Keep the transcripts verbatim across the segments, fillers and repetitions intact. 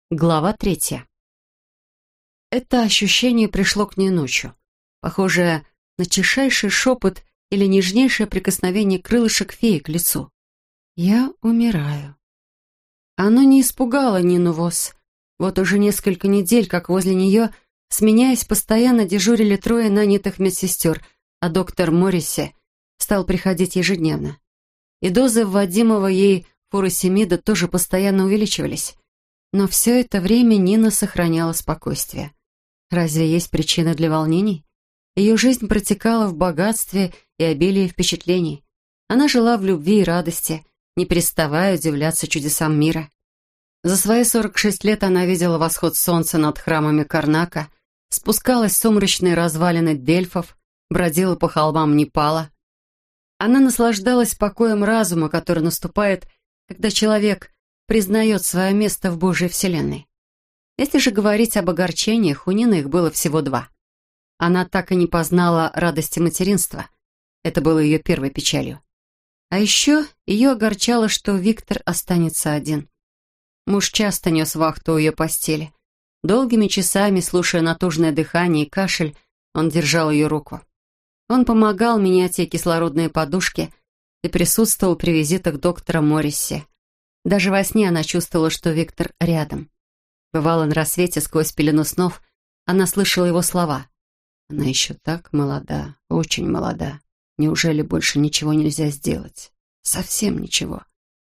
Глава третья. Это ощущение пришло к ней ночью, похожее на тишайший шепот или нежнейшее прикосновение крылышек феи к лицу. «Я умираю». Оно не испугало Нину Восс. Вот уже несколько недель, как возле нее, сменяясь, постоянно дежурили трое нанятых медсестер, а доктор Морриси стал приходить ежедневно. И дозы вводимого ей фуросемида тоже постоянно увеличивались. Но все это время Нина сохраняла спокойствие. Разве есть причина для волнений? Ее жизнь протекала в богатстве и обилии впечатлений. Она жила в любви и радости, не переставая удивляться чудесам мира. За свои сорок шесть лет она видела восход солнца над храмами Карнака, спускалась в сумрачные развалины Дельфов, бродила по холмам Непала. Она наслаждалась покоем разума, который наступает, когда человек признает свое место в Божьей вселенной. Если же говорить об огорчениях, у Нины их было всего два. Она так и не познала радости материнства. Это было ее первой печалью. А еще ее огорчало, что Виктор останется один. Муж часто нес вахту у ее постели. Долгими часами, слушая натужное дыхание и кашель, он держал ее руку. Он помогал менять ей кислородные подушки и присутствовал при визитах доктора Морриси. Даже во сне она чувствовала, что Виктор рядом. Бывало, на рассвете, сквозь пелену снов, она слышала его слова. «Она еще так молода, очень молода. Неужели больше ничего нельзя сделать? Совсем ничего?»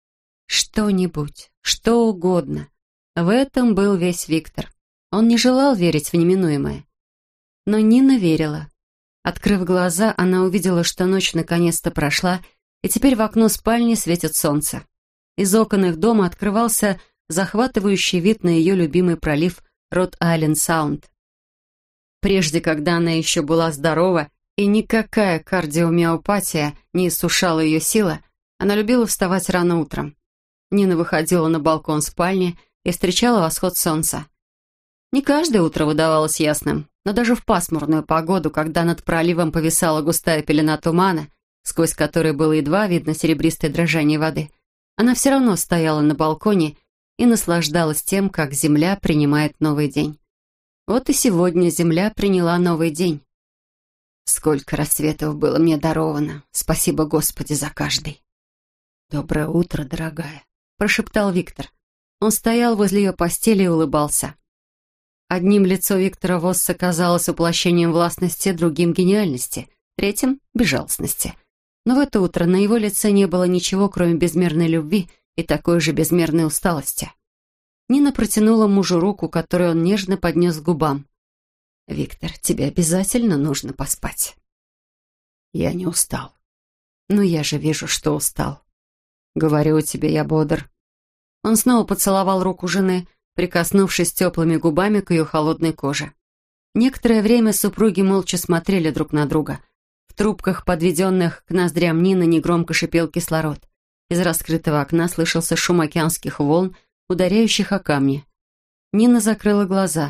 Что-нибудь, что угодно. В этом был весь Виктор. Он не желал верить в неминуемое. Но Нина верила. Открыв глаза, она увидела, что ночь наконец-то прошла, и теперь в окно спальни светит солнце. Из окон их дома открывался захватывающий вид на ее любимый пролив Рот-Айленд-Саунд. Прежде, когда она еще была здорова, и никакая кардиомиопатия не иссушала ее силы, она любила вставать рано утром. Нина выходила на балкон спальни и встречала восход солнца. Не каждое утро выдавалось ясным, но даже в пасмурную погоду, когда над проливом повисала густая пелена тумана, сквозь которой было едва видно серебристое дрожание воды, она все равно стояла на балконе и наслаждалась тем, как земля принимает новый день. Вот и сегодня земля приняла новый день. Сколько рассветов было мне даровано. Спасибо, Господи, за каждый. «Доброе утро, дорогая», — прошептал Виктор. Он стоял возле ее постели и улыбался. Одним лицо Виктора Восса казалось воплощением властности, другим — гениальности, третьим — безжалостности. Но в это утро на его лице не было ничего, кроме безмерной любви и такой же безмерной усталости. Нина протянула мужу руку, которую он нежно поднес к губам. «Виктор, тебе обязательно нужно поспать». «Я не устал». «Но я же вижу, что устал». «Говорю тебе, я бодр». Он снова поцеловал руку жены, прикоснувшись теплыми губами к ее холодной коже. Некоторое время супруги молча смотрели друг на друга. В трубках, подведенных к ноздрям Нины, негромко шипел кислород. Из раскрытого окна слышался шум океанских волн, ударяющих о камни. Нина закрыла глаза.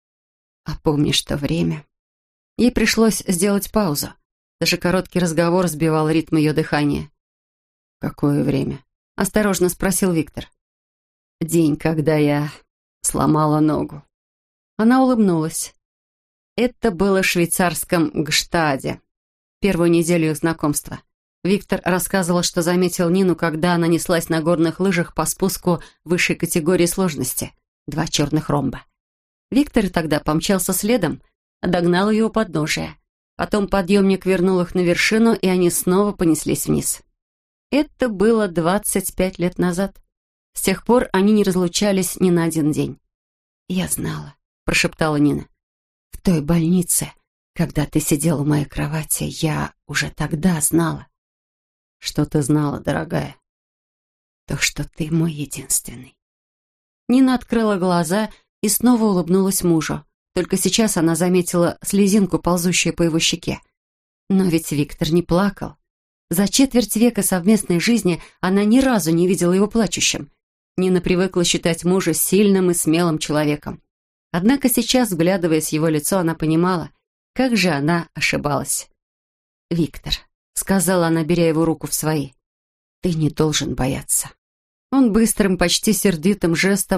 «А помнишь то время?» Ей пришлось сделать паузу. Даже короткий разговор сбивал ритм ее дыхания. «Какое время?» — осторожно спросил Виктор. «День, когда я сломала ногу». Она улыбнулась. Это было в швейцарском Гштаде, первую неделю их знакомства. Виктор рассказывал, что заметил Нину, когда она неслась на горных лыжах по спуску высшей категории сложности. Два черных ромба. Виктор тогда помчался следом, догнал ее у подножия. Потом подъемник вернул их на вершину, и они снова понеслись вниз. Это было двадцать пять лет назад. С тех пор они не разлучались ни на один день. «Я знала», — прошептала Нина. «В той больнице, когда ты сидел у моей кровати, я уже тогда знала». «Что ты знала, дорогая?» «То, что ты мой единственный». Нина открыла глаза и снова улыбнулась мужу. Только сейчас она заметила слезинку, ползущую по его щеке. Но ведь Виктор не плакал. За четверть века совместной жизни она ни разу не видела его плачущим. Нина привыкла считать мужа сильным и смелым человеком. Однако сейчас, вглядываясь в его лицо, она понимала, как же она ошибалась. «Виктор», — сказала она, беря его руку в свои, — «ты не должен бояться». Он быстрым, почти сердитым жестом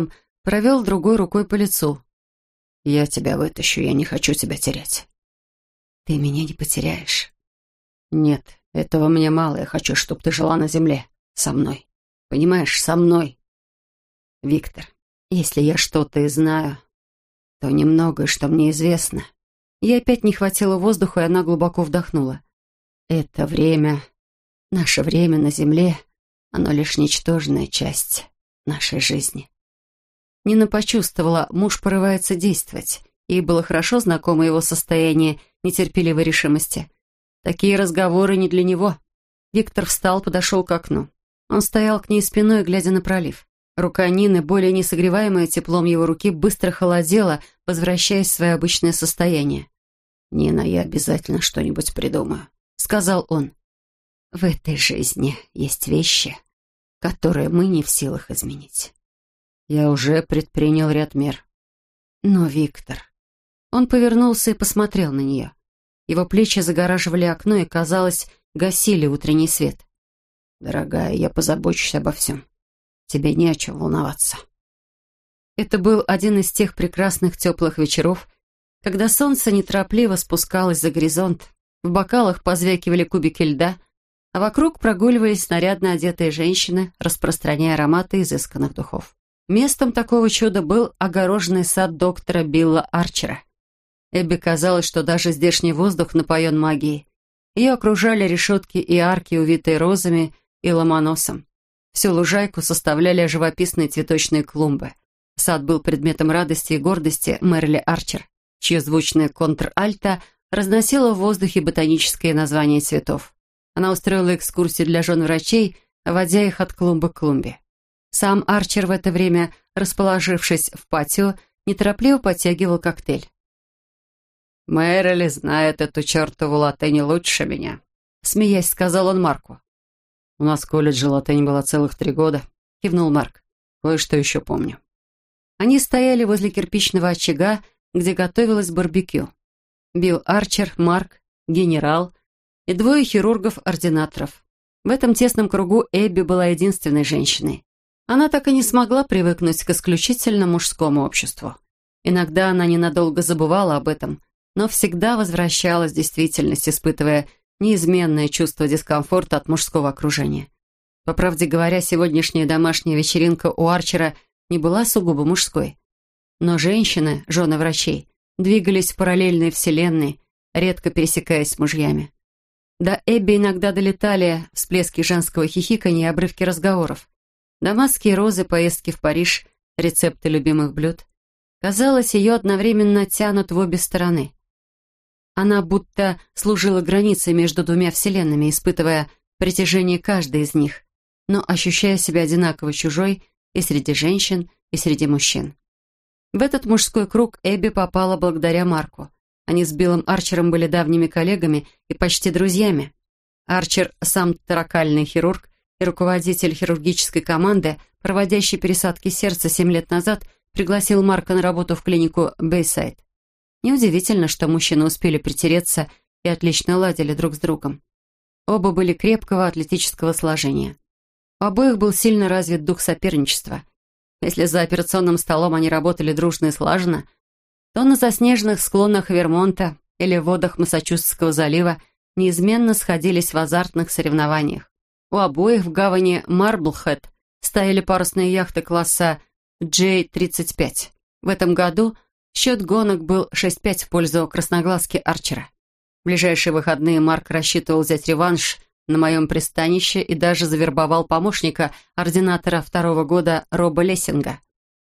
Провел другой рукой по лицу. «Я тебя вытащу, я не хочу тебя терять». «Ты меня не потеряешь». «Нет, этого мне мало, я хочу, чтобы ты жила на земле. Со мной. Понимаешь, со мной. Виктор, если я что-то и знаю, то немногое, что мне известно». Ей опять не хватило воздуха, и она глубоко вдохнула. «Это время, наше время на земле, оно лишь ничтожная часть нашей жизни». Нина почувствовала, муж порывается действовать. Ей было хорошо знакомо его состояние нетерпеливой решимости. Такие разговоры не для него. Виктор встал, подошел к окну. Он стоял к ней спиной, глядя на пролив. Рука Нины, более не согреваемая теплом его руки, быстро холодела, возвращаясь в свое обычное состояние. «Нина, я обязательно что-нибудь придумаю», — сказал он. «В этой жизни есть вещи, которые мы не в силах изменить. Я уже предпринял ряд мер». «Но, Виктор...» Он повернулся и посмотрел на нее. Его плечи загораживали окно и, казалось, гасили утренний свет. «Дорогая, я позабочусь обо всем. Тебе не о чем волноваться». Это был один из тех прекрасных теплых вечеров, когда солнце неторопливо спускалось за горизонт, в бокалах позвякивали кубики льда, а вокруг прогуливались нарядно одетые женщины, распространяя ароматы изысканных духов. Местом такого чуда был огороженный сад доктора Билла Арчера. Эбби казалось, что даже здешний воздух напоен магией. Ее окружали решетки и арки, увитые розами и ломоносом. Всю лужайку составляли живописные цветочные клумбы. Сад был предметом радости и гордости Мерли Арчер, чье звучное контр-альто разносило в воздухе ботанические названия цветов. Она устроила экскурсию для жен врачей, водя их от клумбы к клумбе. Сам Арчер в это время, расположившись в патио, неторопливо подтягивал коктейль. «Мерли знает эту чертову латынь лучше меня», — смеясь, сказал он Марку. «У нас в колледже латынь была целых три года», — кивнул Марк. «Кое-что еще помню». Они стояли возле кирпичного очага, где готовилось барбекю. Билл Арчер, Марк, генерал и двое хирургов-ординаторов. В этом тесном кругу Эбби была единственной женщиной. Она так и не смогла привыкнуть к исключительно мужскому обществу. Иногда она ненадолго забывала об этом, но всегда возвращалась в действительность, испытывая неизменное чувство дискомфорта от мужского окружения. По правде говоря, сегодняшняя домашняя вечеринка у Арчера не была сугубо мужской. Но женщины, жены врачей, двигались в параллельной вселенной, редко пересекаясь с мужьями. До Эбби иногда долетали всплески женского хихиканья и обрывки разговоров. Дамасские розы, поездки в Париж, рецепты любимых блюд. Казалось, ее одновременно тянут в обе стороны. Она будто служила границей между двумя вселенными, испытывая притяжение каждой из них, но ощущая себя одинаково чужой и среди женщин, и среди мужчин. В этот мужской круг Эбби попала благодаря Марку. Они с Биллом Арчером были давними коллегами и почти друзьями. Арчер, сам торакальный хирург и руководитель хирургической команды, проводящей пересадки сердца семь лет назад, пригласил Марка на работу в клинику Бейсайд. Неудивительно, что мужчины успели притереться и отлично ладили друг с другом. Оба были крепкого атлетического сложения. У обоих был сильно развит дух соперничества. Если за операционным столом они работали дружно и слаженно, то на заснеженных склонах Вермонта или в водах Массачусетского залива неизменно сходились в азартных соревнованиях. У обоих в гавани Марблхэт стояли парусные яхты класса джей тридцать пять. В этом году счет гонок был шесть пять в пользу красноглазки Арчера. В ближайшие выходные Марк рассчитывал взять реванш на моем пристанище и даже завербовал помощника ординатора второго года Роба Лессинга.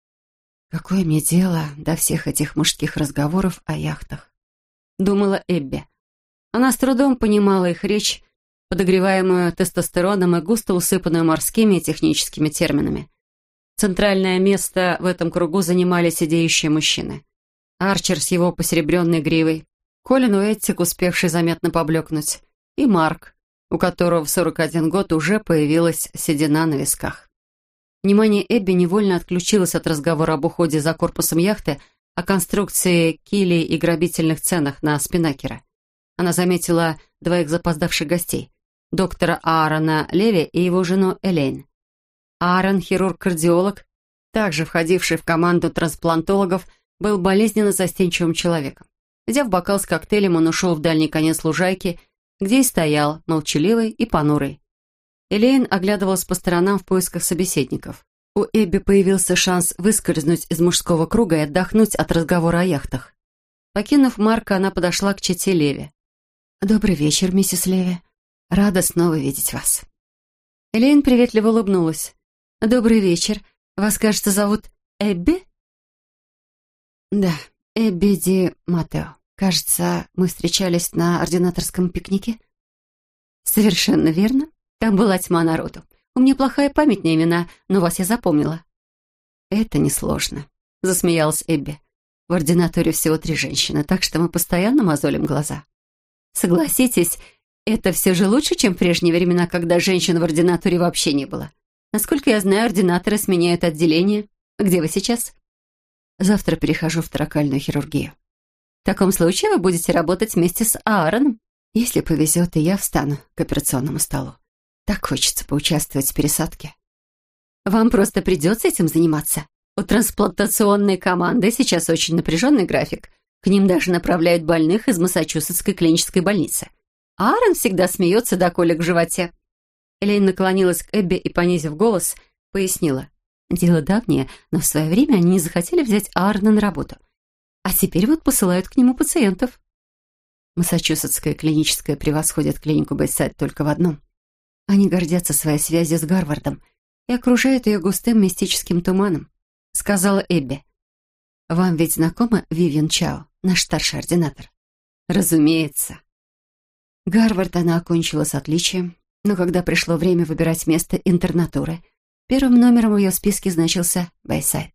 «Какое мне дело до всех этих мужских разговоров о яхтах?» — думала Эбби. Она с трудом понимала их речь, подогреваемую тестостероном и густо усыпанную морскими и техническими терминами. Центральное место в этом кругу занимали сидеющие мужчины. Арчер с его посеребренной гривой, Колин Уэттик, успевший заметно поблекнуть, и Марк, у которого в сорок один год уже появилась седина на висках. Внимание Эбби невольно отключилось от разговора об уходе за корпусом яхты, о конструкции килей и грабительных ценах на Спинакера. Она заметила двоих запоздавших гостей, доктора Аарона Леви и его жену Элейн. Аарон, хирург-кардиолог, также входивший в команду трансплантологов, был болезненно застенчивым человеком. Взяв бокал с коктейлем, он ушел в дальний конец лужайки, где и стоял, молчаливый и понурый. Элейн оглядывалась по сторонам в поисках собеседников. У Эбби появился шанс выскользнуть из мужского круга и отдохнуть от разговора о яхтах. Покинув Марка, она подошла к чете Леви. «Добрый вечер, миссис Леви. Рада снова видеть вас». Элейн приветливо улыбнулась. «Добрый вечер. Вас, кажется, зовут Эбби?» «Да, Эбби Ди Матео. Кажется, мы встречались на ординаторском пикнике». «Совершенно верно. Там была тьма народу. У меня плохая память на имена, но вас я запомнила». «Это несложно», — засмеялась Эбби. «В ординаторе всего три женщины, так что мы постоянно мозолим глаза». «Согласитесь, это все же лучше, чем в прежние времена, когда женщин в ординаторе вообще не было. Насколько я знаю, ординаторы сменяют отделение. Где вы сейчас?» «Завтра перехожу в торакальную хирургию». «В таком случае вы будете работать вместе с Аароном. Если повезет, и я встану к операционному столу. Так хочется поучаствовать в пересадке». «Вам просто придется этим заниматься. У трансплантационной команды сейчас очень напряженный график. К ним даже направляют больных из Массачусетской клинической больницы. Аарон всегда смеется до колик в животе». Элейн наклонилась к Эбби и, понизив голос, пояснила. «Дело давнее, но в свое время они не захотели взять Аарона на работу. А теперь вот посылают к нему пациентов». Массачусетская клиническая превосходит клинику Бэйсайд только в одном. Они гордятся своей связью с Гарвардом и окружают ее густым мистическим туманом, сказала Эбби. «Вам ведь знакома Вивиан Чао, наш старший ординатор?» «Разумеется». Гарвард она окончила с отличием, но когда пришло время выбирать место интернатуры, первым номером в ее списке значился Бэйсайд.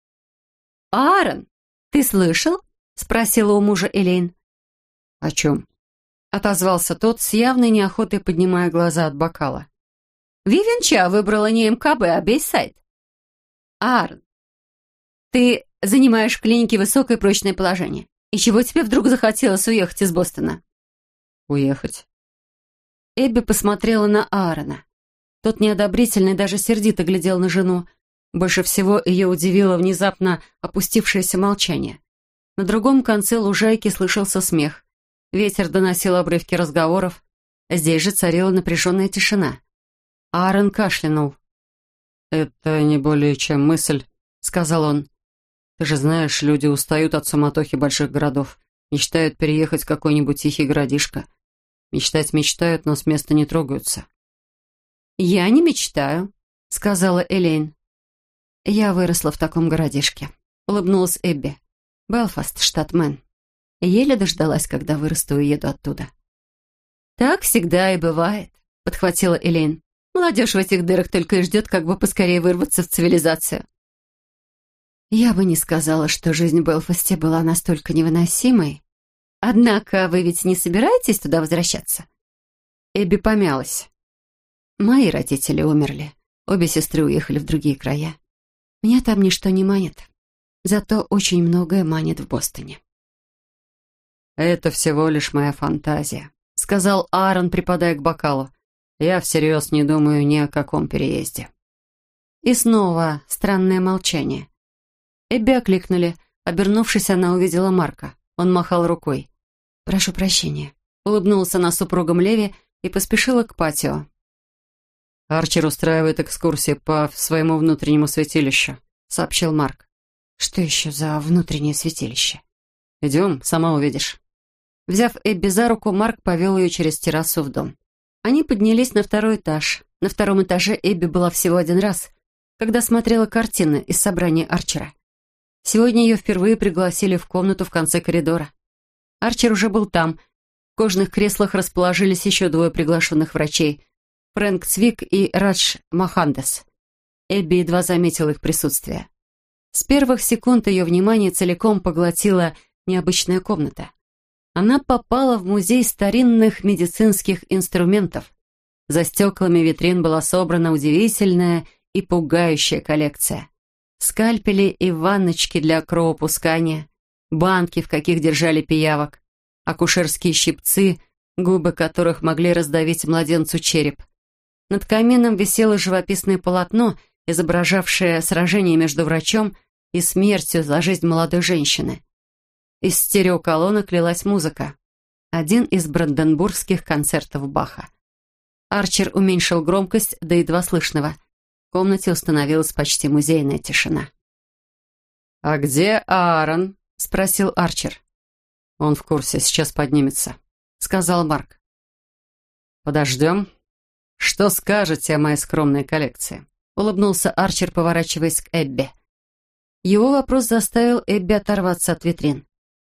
«Аарон, ты слышал?» — спросила у мужа Элейн. «О чем?» — отозвался тот, с явной неохотой поднимая глаза от бокала. «Вивиан Чао выбрала не МКБ, а Бэйсайд». «Аарон, ты занимаешь в клинике высокое прочное положение. И чего тебе вдруг захотелось уехать из Бостона?» «Уехать?» Эбби посмотрела на Аарона. Тот неодобрительно и даже сердито глядел на жену. Больше всего ее удивило внезапно опустившееся молчание. На другом конце лужайки слышался смех. Ветер доносил обрывки разговоров. Здесь же царила напряженная тишина. Аарон кашлянул. «Это не более чем мысль», — сказал он. «Ты же знаешь, люди устают от суматохи больших городов, мечтают переехать в какой-нибудь тихий городишко. Мечтать мечтают, но с места не трогаются». «Я не мечтаю», — сказала Элейн. «Я выросла в таком городишке», — улыбнулась Эбби. «Белфаст, штат Мэн. Еле дождалась, когда вырасту и уеду оттуда». «Так всегда и бывает», — подхватила Элейн. «Молодежь в этих дырах только и ждет, как бы поскорее вырваться в цивилизацию». «Я бы не сказала, что жизнь в Белфасте была настолько невыносимой. Однако вы ведь не собираетесь туда возвращаться?» Эбби помялась. «Мои родители умерли. Обе сестры уехали в другие края. Меня там ничто не манит. Зато очень многое манит в Бостоне». «Это всего лишь моя фантазия», — сказал Аарон, припадая к бокалу. «Я всерьез не думаю ни о каком переезде». И снова странное молчание. Эбби окликнули. Обернувшись, она увидела Марка. Он махал рукой. «Прошу прощения», — улыбнулся она супругам Леви и поспешила к патио. «Арчер устраивает экскурсии по своему внутреннему святилищу», — сообщил Марк. «Что еще за внутреннее святилище?» «Идем, сама увидишь». Взяв Эбби за руку, Марк повел ее через террасу в дом. Они поднялись на второй этаж. На втором этаже Эбби была всего один раз, когда смотрела картины из собрания Арчера. Сегодня ее впервые пригласили в комнату в конце коридора. Арчер уже был там. В кожаных креслах расположились еще двое приглашенных врачей — Фрэнк Цвик и Радж Махандес. Эбби едва заметила их присутствие. С первых секунд ее внимание целиком поглотила необычная комната. Она попала в музей старинных медицинских инструментов. За стеклами витрин была собрана удивительная и пугающая коллекция. Скальпели и ванночки для кровопускания, банки, в каких держали пиявок, акушерские щипцы, губы которых могли раздавить младенцу череп. Над камином висело живописное полотно, изображавшее сражение между врачом и смертью за жизнь молодой женщины. Из стереоколонок лилась музыка. Один из бранденбургских концертов Баха. Арчер уменьшил громкость до едва слышного. В комнате установилась почти музейная тишина. «А где Аарон?» — спросил Арчер. «Он в курсе, сейчас поднимется», — сказал Марк. «Подождем. Что скажете о моей скромной коллекции?» — улыбнулся Арчер, поворачиваясь к Эбби. Его вопрос заставил Эбби оторваться от витрин.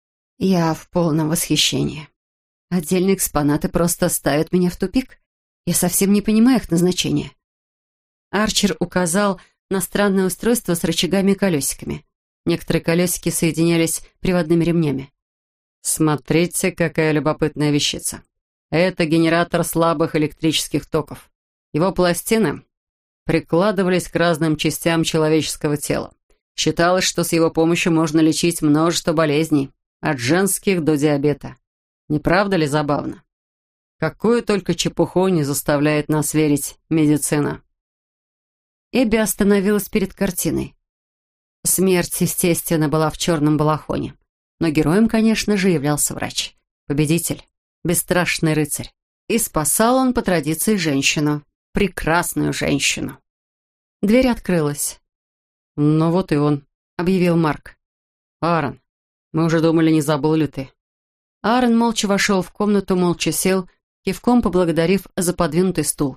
«Я в полном восхищении. Отдельные экспонаты просто ставят меня в тупик. Я совсем не понимаю их назначения». Арчер указал на странное устройство с рычагами и колесиками. Некоторые колесики соединялись приводными ремнями. «Смотрите, какая любопытная вещица. Это генератор слабых электрических токов. Его пластины прикладывались к разным частям человеческого тела. Считалось, что с его помощью можно лечить множество болезней, от женских до диабета. Не правда ли забавно? Какую только чепуху не заставляет нас верить медицина». Эбби остановилась перед картиной. Смерть, естественно, была в черном балахоне. Но героем, конечно же, являлся врач. Победитель, бесстрашный рыцарь. И спасал он по традиции женщину. Прекрасную женщину. Дверь открылась. «Ну вот и он», — объявил Марк. «Аарон, мы уже думали, не забыл ли ты». Аарон молча вошел в комнату, молча сел, кивком поблагодарив за подвинутый стул.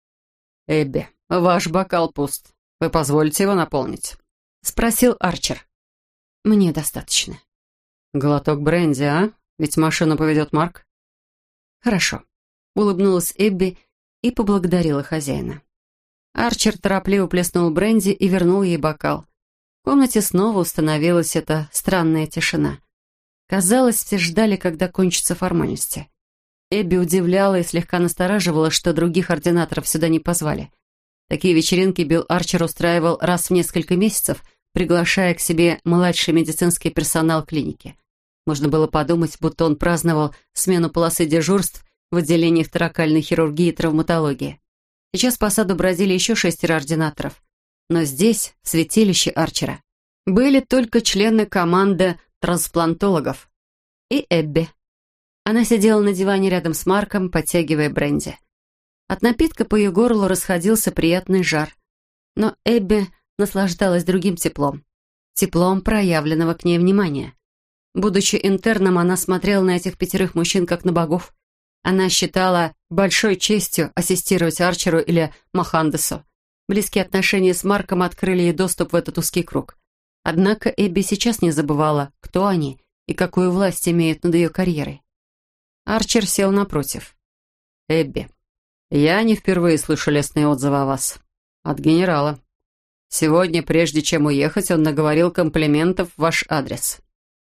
«Эбби, ваш бокал пуст. Вы позволите его наполнить?» — спросил Арчер. «Мне достаточно». «Глоток бренди, а? Ведь машину поведет Марк». «Хорошо», — улыбнулась Эбби и поблагодарила хозяина. Арчер торопливо плеснул бренди и вернул ей бокал. В комнате снова установилась эта странная тишина. Казалось, все ждали, когда кончатся формальности. Эбби удивляла и слегка настораживала, что других ординаторов сюда не позвали. Такие вечеринки Билл Арчер устраивал раз в несколько месяцев, приглашая к себе младший медицинский персонал клиники. Можно было подумать, будто он праздновал смену полосы дежурств в отделениях торакальной хирургии и травматологии. Сейчас по саду бродили еще шестеро ординаторов. Но здесь, в святилище Арчера, были только члены команды трансплантологов и Эбби. Она сидела на диване рядом с Марком, подтягивая бренди. От напитка по ее горлу расходился приятный жар. Но Эбби наслаждалась другим теплом. Теплом проявленного к ней внимания. Будучи интерном, она смотрела на этих пятерых мужчин как на богов. Она считала большой честью ассистировать Арчеру или Мохандесу. Близкие отношения с Марком открыли ей доступ в этот узкий круг. Однако Эбби сейчас не забывала, кто они и какую власть имеют над ее карьерой. Арчер сел напротив. «Эбби, я не впервые слышу лестные отзывы о вас. От генерала. Сегодня, прежде чем уехать, он наговорил комплиментов в ваш адрес».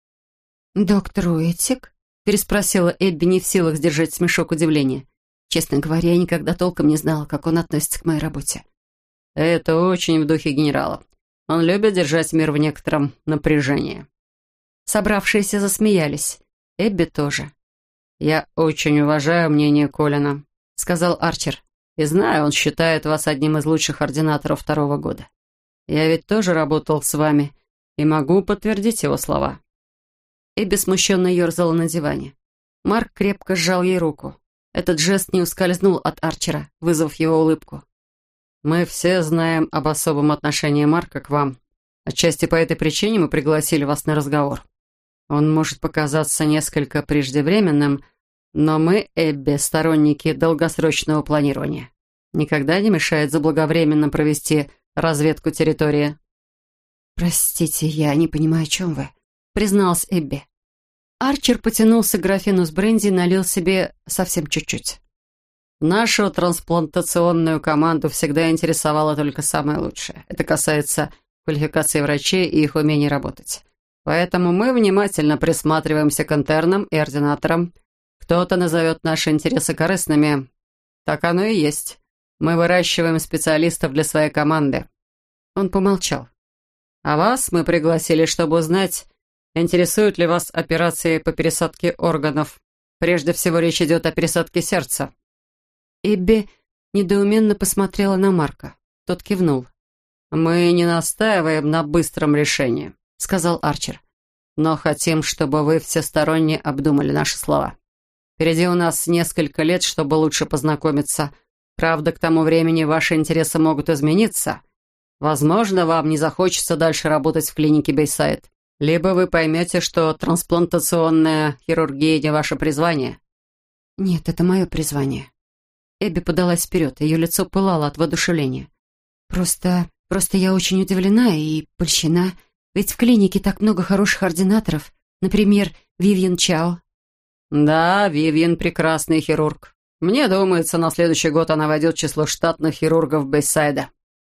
«Доктор Уитик?» — переспросила Эбби, не в силах сдержать смешок удивления. Честно говоря, я никогда толком не знала, как он относится к моей работе. «Это очень в духе генерала. Он любит держать мир в некотором напряжении». Собравшиеся засмеялись. Эбби тоже. «Я очень уважаю мнение Колина», — сказал Арчер. «И знаю, он считает вас одним из лучших ординаторов второго года. Я ведь тоже работал с вами и могу подтвердить его слова». Эбби смущенно ерзала на диване. Марк крепко сжал ей руку. Этот жест не ускользнул от Арчера, вызвав его улыбку. «Мы все знаем об особом отношении Марка к вам. Отчасти по этой причине мы пригласили вас на разговор. Он может показаться несколько преждевременным, но мы, Эбби, сторонники долгосрочного планирования. Никогда не мешает заблаговременно провести разведку территории». «Простите, я не понимаю, о чем вы», — призналась Эбби. Арчер потянулся к графину с бренди и налил себе совсем чуть-чуть. «Нашу трансплантационную команду всегда интересовало только самое лучшее. Это касается квалификации врачей и их умений работать. Поэтому мы внимательно присматриваемся к интернам и ординаторам. Кто-то назовет наши интересы корыстными. Так оно и есть. Мы выращиваем специалистов для своей команды». Он помолчал. «А вас мы пригласили, чтобы узнать, интересуют ли вас операции по пересадке органов. Прежде всего речь идет о пересадке сердца». Эбби недоуменно посмотрела на Марка. Тот кивнул. «Мы не настаиваем на быстром решении», — сказал Арчер. «Но хотим, чтобы вы всесторонне обдумали наши слова. Впереди у нас несколько лет, чтобы лучше познакомиться. Правда, к тому времени ваши интересы могут измениться. Возможно, вам не захочется дальше работать в клинике Бейсайд. Либо вы поймете, что трансплантационная хирургия не ваше призвание». «Нет, это мое призвание». Эбби подалась вперед, ее лицо пылало от воодушевления. «Просто, просто я очень удивлена и польщена. Ведь в клинике так много хороших ординаторов. Например, Вивьен Чао». «Да, Вивьен прекрасный хирург. Мне думается, на следующий год она войдет в число штатных хирургов Бейсайда».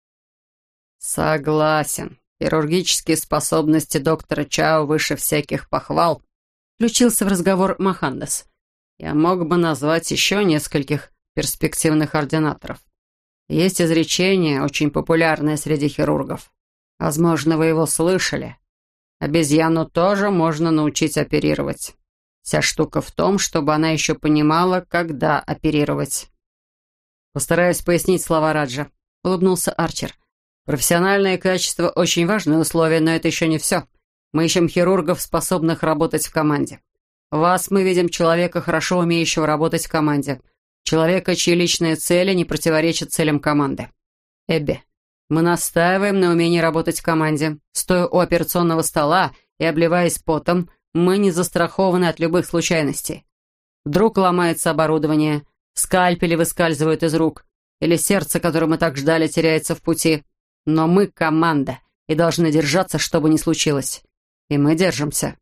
«Согласен. Хирургические способности доктора Чао выше всяких похвал», — включился в разговор Мохандес. «Я мог бы назвать еще нескольких перспективных ординаторов. Есть изречение, очень популярное среди хирургов. Возможно, вы его слышали. Обезьяну тоже можно научить оперировать. Вся штука в том, чтобы она еще понимала, когда оперировать». «Постараюсь пояснить слова Раджа», — улыбнулся Арчер. «Профессиональное качество — очень важное условие, но это еще не все. Мы ищем хирургов, способных работать в команде. В вас мы видим человека, хорошо умеющего работать в команде. Человека, чьи личные цели не противоречат целям команды. Эбби, мы настаиваем на умении работать в команде. Стоя у операционного стола и обливаясь потом, мы не застрахованы от любых случайностей. Вдруг ломается оборудование, скальпели выскальзывают из рук, или сердце, которое мы так ждали, теряется в пути. Но мы команда и должны держаться, что бы ни случилось. И мы держимся.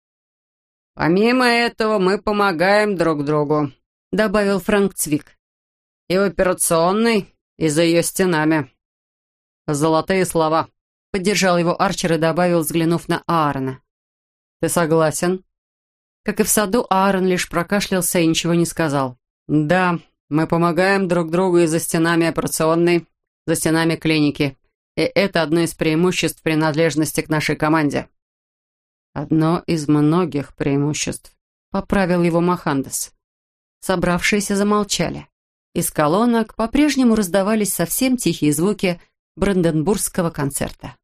Помимо этого, мы помогаем друг другу», — добавил Фрэнк Цвик. «И в операционной, и за ее стенами». «Золотые слова», — поддержал его Арчер и добавил, взглянув на Аарона. «Ты согласен?» Как и в саду, Аарон лишь прокашлялся и ничего не сказал. «Да, мы помогаем друг другу и за стенами операционной, за стенами клиники. И это одно из преимуществ принадлежности к нашей команде». «Одно из многих преимуществ», — поправил его Мохандес. Собравшиеся замолчали. Из колонок по-прежнему раздавались совсем тихие звуки бранденбургского концерта.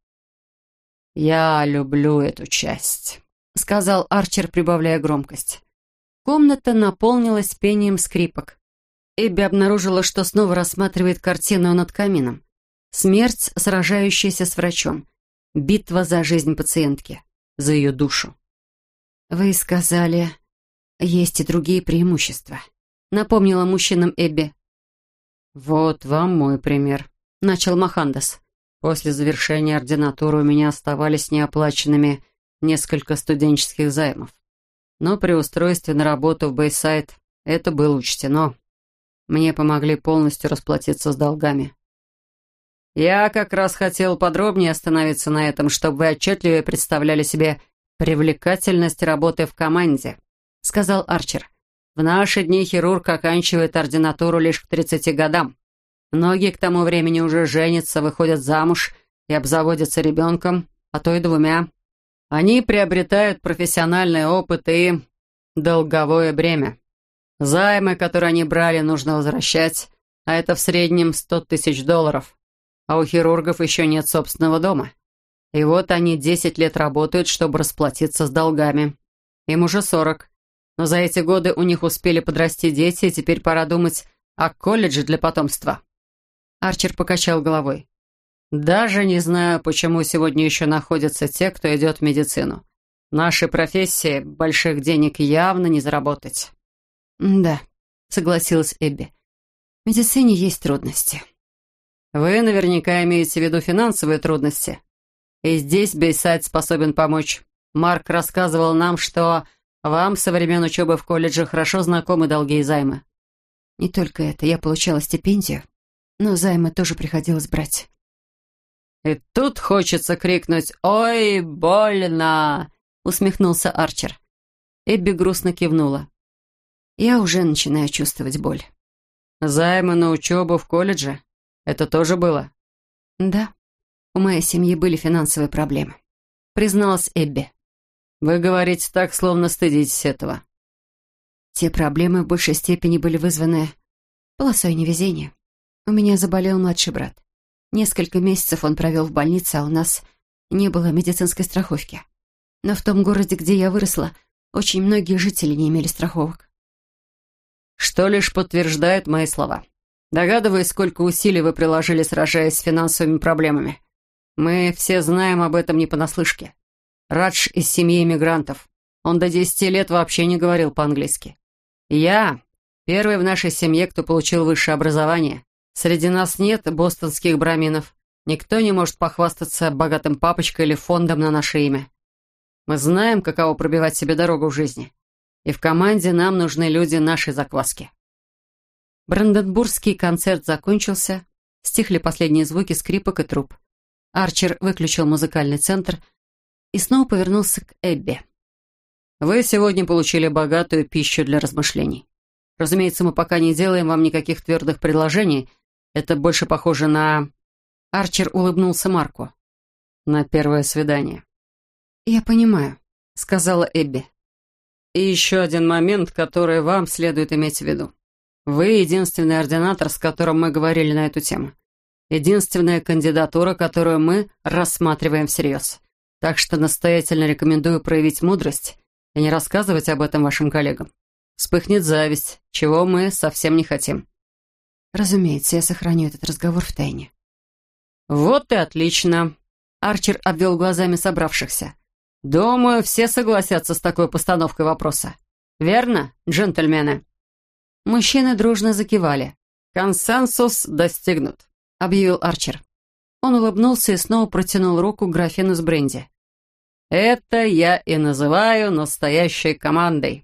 «Я люблю эту часть», — сказал Арчер, прибавляя громкость. Комната наполнилась пением скрипок. Эбби обнаружила, что снова рассматривает картину над камином. Смерть, сражающаяся с врачом. Битва за жизнь пациентки, за ее душу. «Вы сказали, есть и другие преимущества», — напомнила мужчинам Эбби. «Вот вам мой пример», — начал Мохандес. «После завершения ординатуры у меня оставались неоплаченными несколько студенческих займов. Но при устройстве на работу в Бейсайд это было учтено. Мне помогли полностью расплатиться с долгами». «Я как раз хотел подробнее остановиться на этом, чтобы вы отчетливее представляли себе привлекательность работы в команде», — сказал Арчер. «В наши дни хирург оканчивает ординатуру лишь к тридцати годам. Многие к тому времени уже женятся, выходят замуж и обзаводятся ребенком, а то и двумя. Они приобретают профессиональный опыт и долговое бремя. Займы, которые они брали, нужно возвращать, а это в среднем сто тысяч долларов. А у хирургов еще нет собственного дома. И вот они десять лет работают, чтобы расплатиться с долгами. Им уже сорок. Но за эти годы у них успели подрасти дети, и теперь пора думать о колледже для потомства». Арчер покачал головой. «Даже не знаю, почему сегодня еще находятся те, кто идет в медицину. В нашей профессии больших денег явно не заработать». «Да», — согласилась Эбби. «В медицине есть трудности». «Вы наверняка имеете в виду финансовые трудности. И здесь Бейсайд способен помочь. Марк рассказывал нам, что вам со времен учебы в колледже хорошо знакомы долги и займы». «Не только это. Я получала стипендию, но займы тоже приходилось брать». «И тут хочется крикнуть «Ой, больно!»» — усмехнулся Арчер. Эбби грустно кивнула. «Я уже начинаю чувствовать боль». «Займы на учебу в колледже? Это тоже было?» «Да, у моей семьи были финансовые проблемы», — призналась Эбби. «Вы говорите так, словно стыдитесь этого». «Те проблемы в большей степени были вызваны полосой невезения. У меня заболел младший брат. Несколько месяцев он провел в больнице, а у нас не было медицинской страховки. Но в том городе, где я выросла, очень многие жители не имели страховок. Что лишь подтверждает мои слова. Догадываюсь, сколько усилий вы приложили, сражаясь с финансовыми проблемами. Мы все знаем об этом не понаслышке. Радж из семьи иммигрантов. Он до десяти лет вообще не говорил по-английски. Я первый в нашей семье, кто получил высшее образование. Среди нас нет бостонских браминов. Никто не может похвастаться богатым папочкой или фондом на наше имя. Мы знаем, каково пробивать себе дорогу в жизни. И в команде нам нужны люди нашей закваски. Бранденбургский концерт закончился, стихли последние звуки скрипок и труб. Арчер выключил музыкальный центр и снова повернулся к Эбби. «Вы сегодня получили богатую пищу для размышлений. Разумеется, мы пока не делаем вам никаких твердых предложений. Это больше похоже на...» Арчер улыбнулся Марку. «На первое свидание». «Я понимаю», — сказала Эбби. «И еще один момент, который вам следует иметь в виду. Вы единственный ординатор, с которым мы говорили на эту тему. Единственная кандидатура, которую мы рассматриваем всерьез. Так что настоятельно рекомендую проявить мудрость и не рассказывать об этом вашим коллегам. Вспыхнет зависть, чего мы совсем не хотим». «Разумеется, я сохраню этот разговор в тайне». «Вот и отлично», — Арчер обвел глазами собравшихся. «Думаю, все согласятся с такой постановкой вопроса. Верно, джентльмены?» Мужчины дружно закивали. «Консенсус достигнут», — объявил Арчер. Он улыбнулся и снова протянул руку к графину с бренди. «Это я и называю настоящей командой».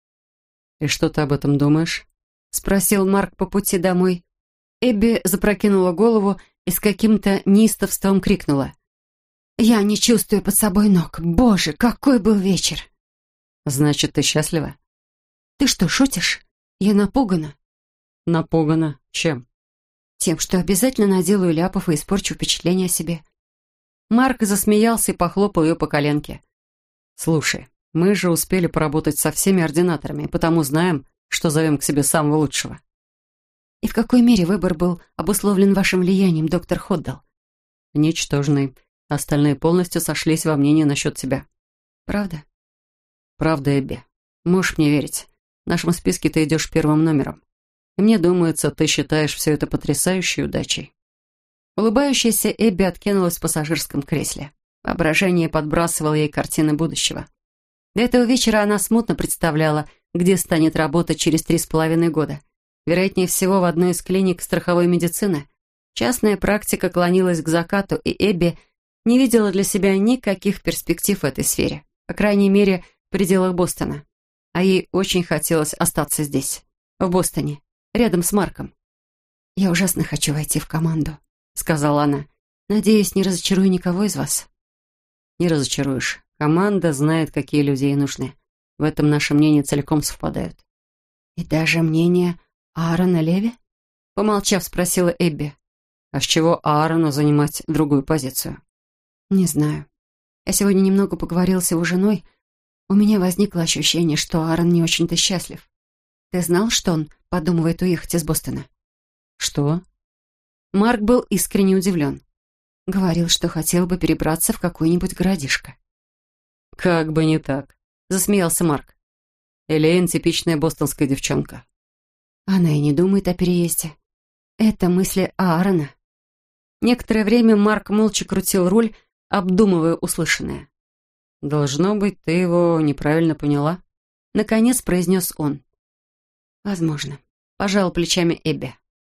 «И что ты об этом думаешь?» — спросил Марк по пути домой. Эбби запрокинула голову и с каким-то неистовством крикнула. «Я не чувствую под собой ног. Боже, какой был вечер!» «Значит, ты счастлива?» «Ты что, шутишь? Я напугана». «Напугана? Чем?» «Тем, что обязательно наделаю ляпов и испорчу впечатление о себе». Марк засмеялся и похлопал ее по коленке. «Слушай, мы же успели поработать со всеми ординаторами, потому знаем, что зовем к себе самого лучшего». «И в какой мере выбор был обусловлен вашим влиянием, доктор Ходдал?» «Ничтожный. Остальные полностью сошлись во мнении насчет тебя». «Правда?» «Правда, Эбби. Можешь мне верить. В нашем списке ты идешь первым номером. И мне думается, ты считаешь все это потрясающей удачей». Улыбающаяся Эбби откинулась в пассажирском кресле. Воображение подбрасывало ей картины будущего. До этого вечера она смутно представляла, где станет работать через три с половиной года. Вероятнее всего, в одной из клиник страховой медицины. Частная практика клонилась к закату, и Эбби не видела для себя никаких перспектив в этой сфере. По крайней мере, в пределах Бостона. А ей очень хотелось остаться здесь, в Бостоне, рядом с Марком. «Я ужасно хочу войти в команду», — сказала она. «Надеюсь, не разочарую никого из вас». «Не разочаруешь. Команда знает, какие люди ей нужны. В этом наши мнения целиком совпадают». «И даже мнение Аарона Леви?» — помолчав, спросила Эбби. «А с чего Аарону занимать другую позицию?» «Не знаю. Я сегодня немного поговорила с его женой. У меня возникло ощущение, что Аарон не очень-то счастлив. Ты знал, что он подумывает уехать из Бостона?» «Что?» Марк был искренне удивлен. Говорил, что хотел бы перебраться в какой-нибудь городишко. «Как бы не так», — засмеялся Марк. «Элейн — типичная бостонская девчонка». Она и не думает о переезде. Это мысли Аарона. Некоторое время Марк молча крутил руль, обдумывая услышанное. «Должно быть, ты его неправильно поняла», — наконец произнес он. «Возможно», — пожал плечами Эбби.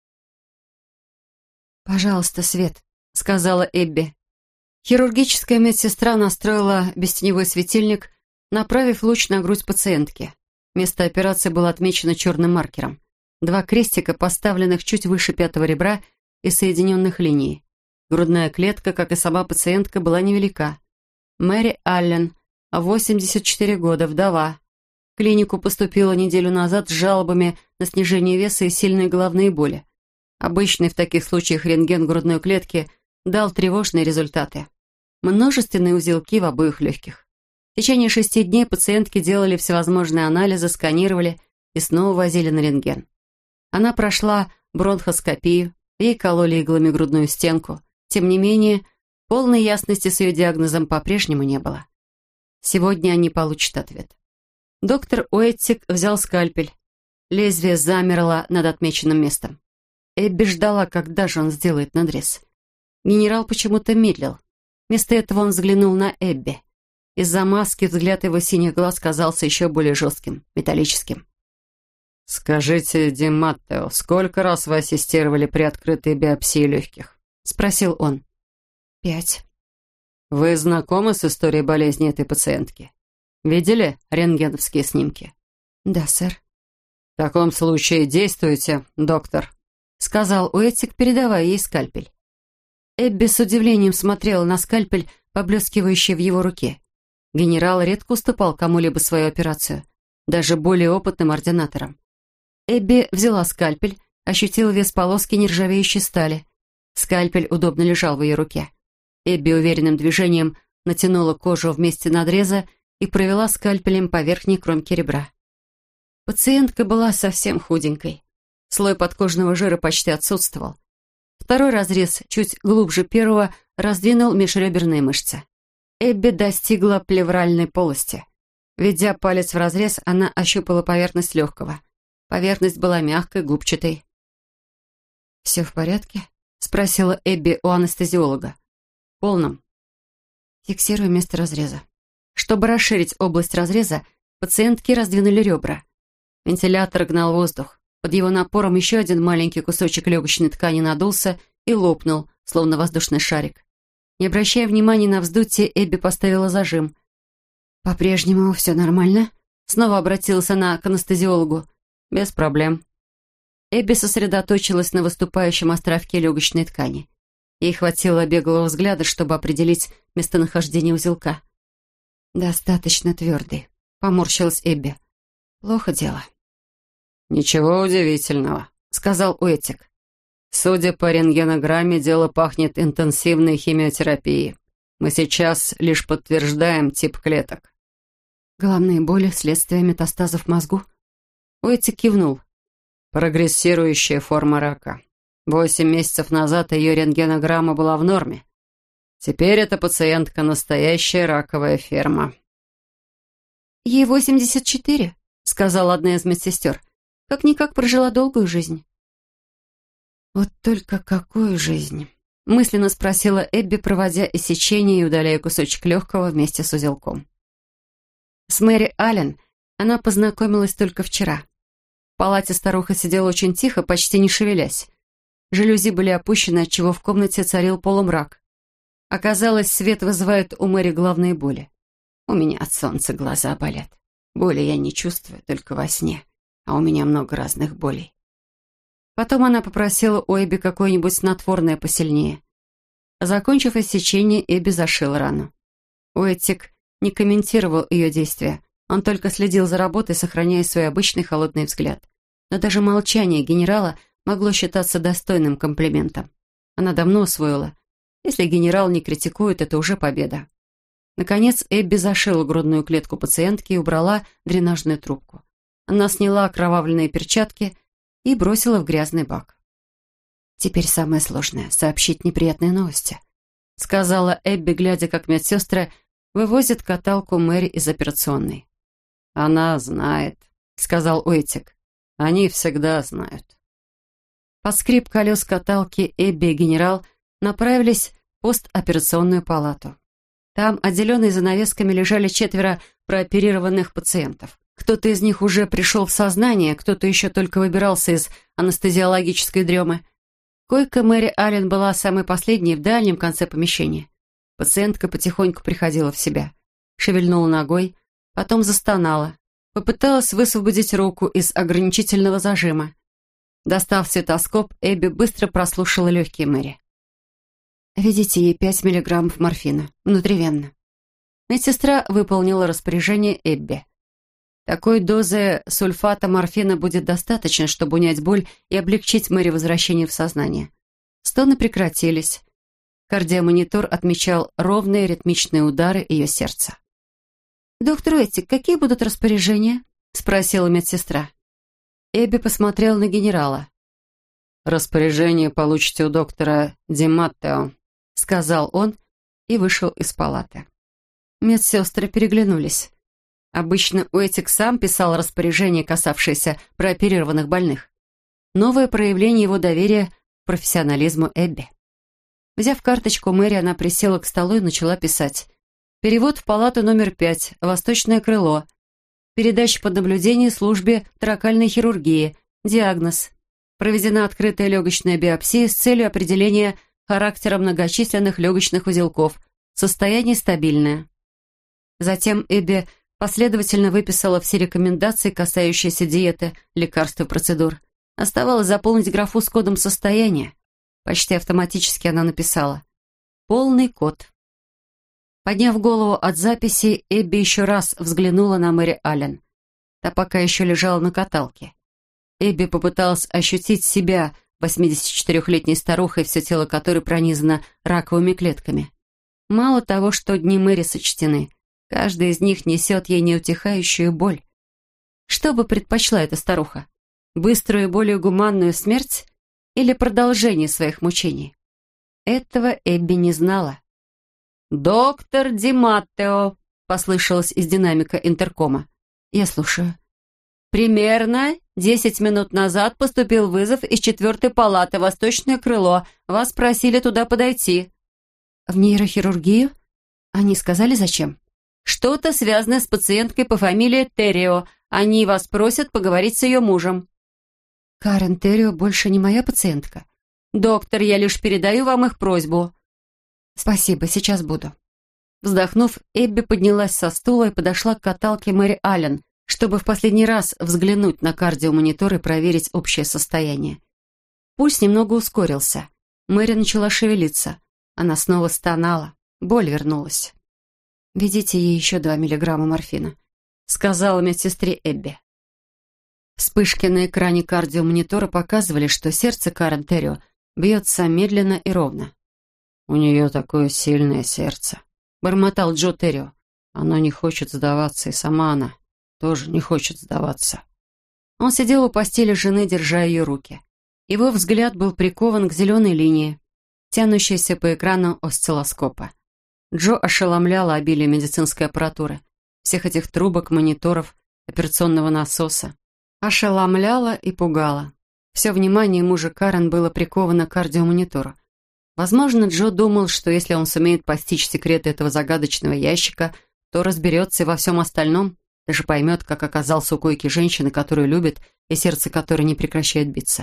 «Пожалуйста, свет», — сказала Эбби. Хирургическая медсестра настроила бестеневой светильник, направив луч на грудь пациентки. Место операции было отмечено черным маркером. Два крестика, поставленных чуть выше пятого ребра и соединенных линией. Грудная клетка, как и сама пациентка, была невелика. Мэри Аллен, восемьдесят четыре года, вдова. В клинику поступила неделю назад с жалобами на снижение веса и сильные головные боли. Обычный в таких случаях рентген грудной клетки дал тревожные результаты. Множественные узелки в обоих легких. В течение шести дней пациентки делали всевозможные анализы, сканировали и снова возили на рентген. Она прошла бронхоскопию, ей кололи иглами грудную стенку. Тем не менее, полной ясности с ее диагнозом по-прежнему не было. Сегодня они получат ответ. Доктор Уэттик взял скальпель. Лезвие замерло над отмеченным местом. Эбби ждала, когда же он сделает надрез. Генерал почему-то медлил. Вместо этого он взглянул на Эбби. Из-за маски взгляд его синих глаз казался еще более жестким, металлическим. «Скажите, Ди Маттео, сколько раз вы ассистировали при открытой биопсии легких?» — спросил он. «Пять». «Вы знакомы с историей болезни этой пациентки? Видели рентгеновские снимки?» «Да, сэр». «В таком случае действуйте, доктор», — сказал Уэттик, передавая ей скальпель. Эбби с удивлением смотрела на скальпель, поблескивающий в его руке. Генерал редко уступал кому-либо свою операцию, даже более опытным ординаторам. Эбби взяла скальпель, ощутила вес полоски нержавеющей стали. Скальпель удобно лежал в ее руке. Эбби уверенным движением натянула кожу в месте надреза и провела скальпелем по верхней кромке ребра. Пациентка была совсем худенькой. Слой подкожного жира почти отсутствовал. Второй разрез, чуть глубже первого, раздвинул межреберные мышцы. Эбби достигла плевральной полости. Введя палец в разрез, она ощупала поверхность легкого. Поверхность была мягкой, губчатой. «Все в порядке?» — спросила Эбби у анестезиолога. «В полном». «Фиксируя место разреза». Чтобы расширить область разреза, пациентки раздвинули ребра. Вентилятор гнал воздух. Под его напором еще один маленький кусочек легочной ткани надулся и лопнул, словно воздушный шарик. Не обращая внимания на вздутие, Эбби поставила зажим. «По-прежнему все нормально?» Снова обратилась она к анестезиологу. «Без проблем». Эбби сосредоточилась на выступающем островке легочной ткани. Ей хватило беглого взгляда, чтобы определить местонахождение узелка. «Достаточно твердый», — поморщилась Эбби. «Плохо дело». «Ничего удивительного», — сказал Уэттик. «Судя по рентгенограмме, дело пахнет интенсивной химиотерапией. Мы сейчас лишь подтверждаем тип клеток». «Головные боли, следствие метастазов в мозгу?» Уэттик кивнул. «Прогрессирующая форма рака. Восемь месяцев назад ее рентгенограмма была в норме. Теперь эта пациентка настоящая раковая ферма». «Ей восемьдесят четыре», — сказала одна из медсестер. «Как-никак прожила долгую жизнь». «Вот только какую жизнь?» — мысленно спросила Эбби, проводя иссечение и удаляя кусочек легкого вместе с узелком. С Мэри Аллен она познакомилась только вчера. В палате старуха сидела очень тихо, почти не шевелясь. Жалюзи были опущены, отчего в комнате царил полумрак. Оказалось, свет вызывает у Мэри головные боли. «У меня от солнца глаза болят. Боли я не чувствую, только во сне. А у меня много разных болей». Потом она попросила у Эбби какое-нибудь снотворное посильнее. Закончив иссечение, Эбби зашила рану. Уэттик не комментировал ее действия. Он только следил за работой, сохраняя свой обычный холодный взгляд. Но даже молчание генерала могло считаться достойным комплиментом. Она давно усвоила. Если генерал не критикует, это уже победа. Наконец, Эбби зашила грудную клетку пациентки и убрала дренажную трубку. Она сняла окровавленные перчатки и бросила в грязный бак. «Теперь самое сложное — сообщить неприятные новости», — сказала Эбби, глядя, как медсестры вывозят каталку Мэри из операционной. «Она знает», — сказал Уэттик. «Они всегда знают». Под скрип колес каталки Эбби и генерал направились в постоперационную палату. Там, отделенные занавесками, лежали четверо прооперированных пациентов. Кто-то из них уже пришел в сознание, кто-то еще только выбирался из анестезиологической дремы. Койка Мэри Аллен была самой последней в дальнем конце помещения. Пациентка потихоньку приходила в себя. Шевельнула ногой, потом застонала. Попыталась высвободить руку из ограничительного зажима. Достав стетоскоп, Эбби быстро прослушала легкие Мэри. «Введите ей пять миллиграммов морфина, внутривенно». Медсестра выполнила распоряжение Эбби. Такой дозы сульфата морфина будет достаточно, чтобы унять боль и облегчить Мэри возвращение в сознание. Стоны прекратились. Кардиомонитор отмечал ровные ритмичные удары ее сердца. «Доктор Уэттик, какие будут распоряжения?» — спросила медсестра. Эбби посмотрела на генерала. «Распоряжение получите у доктора Диматтео», — сказал он и вышел из палаты. Медсестры переглянулись. Обычно Уэтик сам писал распоряжение, касавшееся прооперированных больных. Новое проявление его доверия к профессионализму Эбби. Взяв карточку Мэри, она присела к столу и начала писать. Перевод в палату номер пять, восточное крыло. Передача под наблюдение службе торакальной хирургии. Диагноз. Проведена открытая легочная биопсия с целью определения характера многочисленных легочных узелков. Состояние стабильное. Затем Эбби последовательно выписала все рекомендации, касающиеся диеты, лекарств и процедур. Оставалось заполнить графу с кодом состояния. Почти автоматически она написала «Полный код». Подняв голову от записи, Эбби еще раз взглянула на Мэри Аллен. Та пока еще лежала на каталке. Эбби попыталась ощутить себя восьмидесятичетырехлетней старухой, все тело которой пронизано раковыми клетками. Мало того, что дни Мэри сочтены, каждый из них несет ей неутихающую боль. Что бы предпочла эта старуха? Быструю и более гуманную смерть или продолжение своих мучений? Этого Эбби не знала. «Доктор Диматтео», — послышалось из динамика интеркома. «Я слушаю». «Примерно десять минут назад поступил вызов из четвертой палаты, восточное крыло. Вас просили туда подойти». «В нейрохирургию? Они сказали, зачем?» «Что-то связанное с пациенткой по фамилии Террио. Они вас просят поговорить с ее мужем». «Карен Террио больше не моя пациентка?» «Доктор, я лишь передаю вам их просьбу». «Спасибо, сейчас буду». Вздохнув, Эбби поднялась со стула и подошла к каталке Мэри Аллен, чтобы в последний раз взглянуть на кардиомонитор и проверить общее состояние. Пульс немного ускорился. Мэри начала шевелиться. Она снова стонала. Боль вернулась. «Введите ей еще два миллиграмма морфина», — сказала медсестре Эбби. Вспышки на экране кардиомонитора показывали, что сердце Карен Террио бьется медленно и ровно. «У нее такое сильное сердце», — бормотал Джо Террио. «Оно не хочет сдаваться, и сама она тоже не хочет сдаваться». Он сидел у постели жены, держа ее руки. Его взгляд был прикован к зеленой линии, тянущейся по экрану осциллоскопа. Джо ошеломляло обилие медицинской аппаратуры, всех этих трубок, мониторов, операционного насоса. Ошеломляло и пугало. Все внимание мужа Карен было приковано к кардиомонитору. Возможно, Джо думал, что если он сумеет постичь секреты этого загадочного ящика, то разберется и во всем остальном, даже поймет, как оказался у койки женщины, которую любит, и сердце которой не прекращает биться.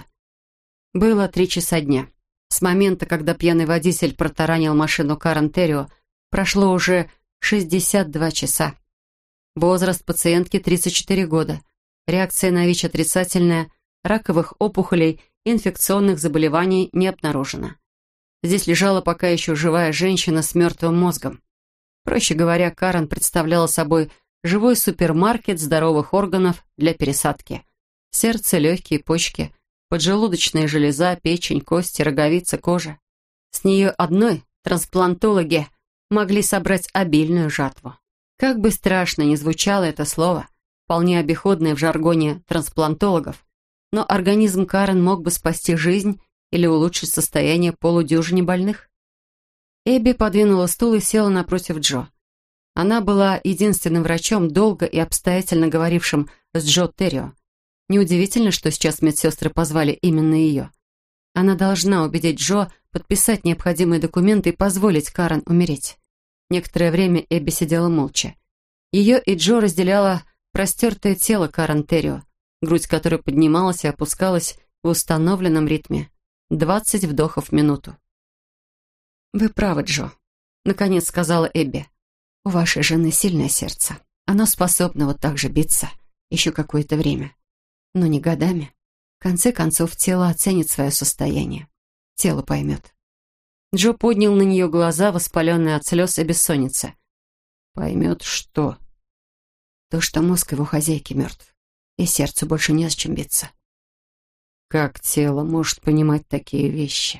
Было три часа дня. С момента, когда пьяный водитель протаранил машину Карен Террио, прошло уже шестьдесят два часа. Возраст пациентки тридцать четыре года. Реакция на ВИЧ отрицательная, раковых опухолей и инфекционных заболеваний не обнаружено. Здесь лежала пока еще живая женщина с мертвым мозгом. Проще говоря, Карен представляла собой живой супермаркет здоровых органов для пересадки. Сердце, легкие, почки, поджелудочная железа, печень, кости, роговица, кожа. С нее одной трансплантологи могли собрать обильную жатву. Как бы страшно ни звучало это слово, вполне обиходное в жаргоне трансплантологов, но организм Карен мог бы спасти жизнь или улучшить состояние полудюжине больных. Эбби подвинула стул и села напротив Джо. Она была единственным врачом, долго и обстоятельно говорившим с Джо Террио. Неудивительно, что сейчас медсестры позвали именно ее. Она должна убедить Джо подписать необходимые документы и позволить Карен умереть. Некоторое время Эбби сидела молча. Ее и Джо разделяло простертое тело Карен Террио, грудь которой поднималась и опускалась в установленном ритме. Двадцать вдохов в минуту. «Вы правы, Джо», — наконец сказала Эбби. «У вашей жены сильное сердце. Оно способно вот так же биться еще какое-то время. Но не годами. В конце концов, тело оценит свое состояние. Тело поймет». Джо поднял на нее глаза, воспаленные от слез и бессонницы. «Поймет что?» «То, что мозг его хозяйки мертв, и сердцу больше не с чем биться». «Как тело может понимать такие вещи?»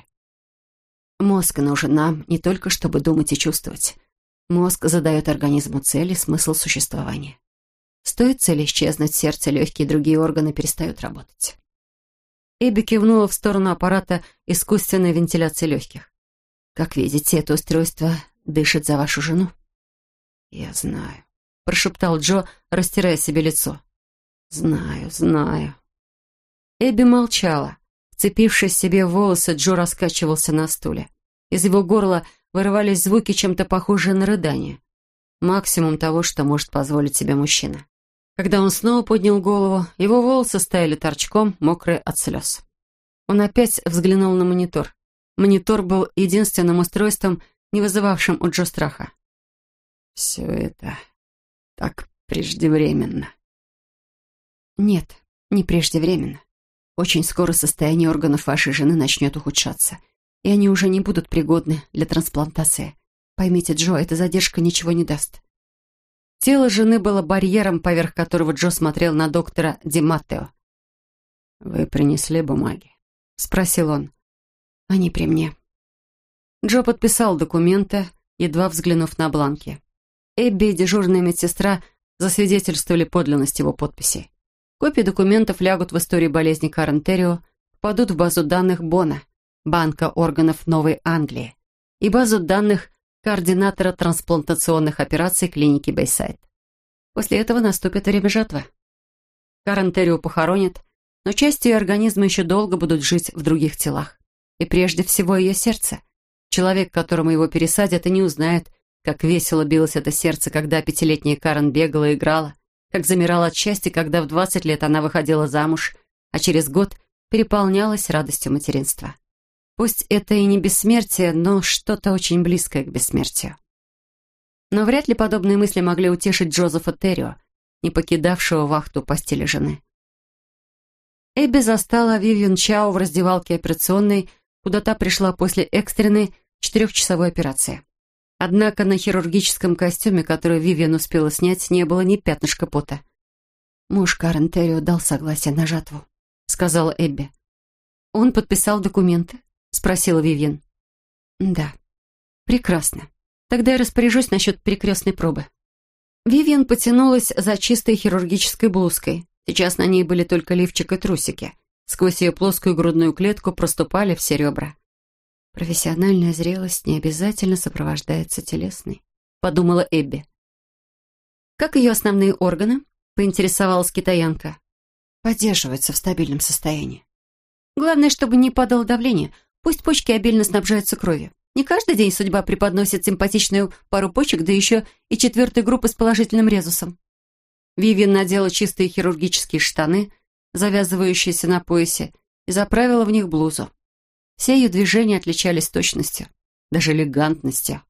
«Мозг нужен нам не только, чтобы думать и чувствовать. Мозг задает организму цель и смысл существования. Стоит цель исчезнуть, сердце, легкие и другие органы перестают работать». Эбби кивнула в сторону аппарата искусственной вентиляции легких. «Как видите, это устройство дышит за вашу жену». «Я знаю», — прошептал Джо, растирая себе лицо. «Знаю, знаю». Эбби молчала. Вцепившись себе в волосы, Джо раскачивался на стуле. Из его горла вырывались звуки, чем-то похожие на рыдание. Максимум того, что может позволить себе мужчина. Когда он снова поднял голову, его волосы стояли торчком, мокрые от слез. Он опять взглянул на монитор. Монитор был единственным устройством, не вызывавшим у Джо страха. «Все это так преждевременно». «Нет, не преждевременно. Очень скоро состояние органов вашей жены начнет ухудшаться, и они уже не будут пригодны для трансплантации. Поймите, Джо, эта задержка ничего не даст». Тело жены было барьером, поверх которого Джо смотрел на доктора Ди Маттео. «Вы принесли бумаги?» — спросил он. «Они при мне». Джо подписал документы, едва взглянув на бланки. Эбби и дежурная медсестра засвидетельствовали подлинность его подписей. Копии документов лягут в историю болезни Карен Террио, попадут в базу данных Бона, Банка органов Новой Англии, и базу данных координатора трансплантационных операций клиники Бейсайд. После этого наступит время жатвы. Карен Террио похоронят, но части ее организма еще долго будут жить в других телах. И прежде всего ее сердце. Человек, которому его пересадят, и не узнает, как весело билось это сердце, когда пятилетняя Карен бегала и играла, как замирала от счастья, когда в двадцать лет она выходила замуж, а через год переполнялась радостью материнства. Пусть это и не бессмертие, но что-то очень близкое к бессмертию. Но вряд ли подобные мысли могли утешить Джозефа Террио, не покидавшего вахту постели жены. Эбби застала Вивьен Чао в раздевалке операционной, куда та пришла после экстренной четырехчасовой операции. Однако на хирургическом костюме, который Вивьен успела снять, не было ни пятнышка пота. «Муж Карен Террио дал согласие на жатву», — сказала Эбби. «Он подписал документы?» — спросила Вивьен. «Да». «Прекрасно. Тогда я распоряжусь насчет перекрестной пробы». Вивьен потянулась за чистой хирургической блузкой. Сейчас на ней были только лифчик и трусики. Сквозь ее плоскую грудную клетку проступали все ребра. «Профессиональная зрелость не обязательно сопровождается телесной», — подумала Эбби. «Как ее основные органы?» — поинтересовалась китаянка. «Поддерживаются в стабильном состоянии. Главное, чтобы не падало давление. Пусть почки обильно снабжаются кровью. Не каждый день судьба преподносит симпатичную пару почек, да еще и четвертой группы с положительным резусом». Вивьен надела чистые хирургические штаны, завязывающиеся на поясе, и заправила в них блузу. Все ее движения отличались точностью, даже элегантностью.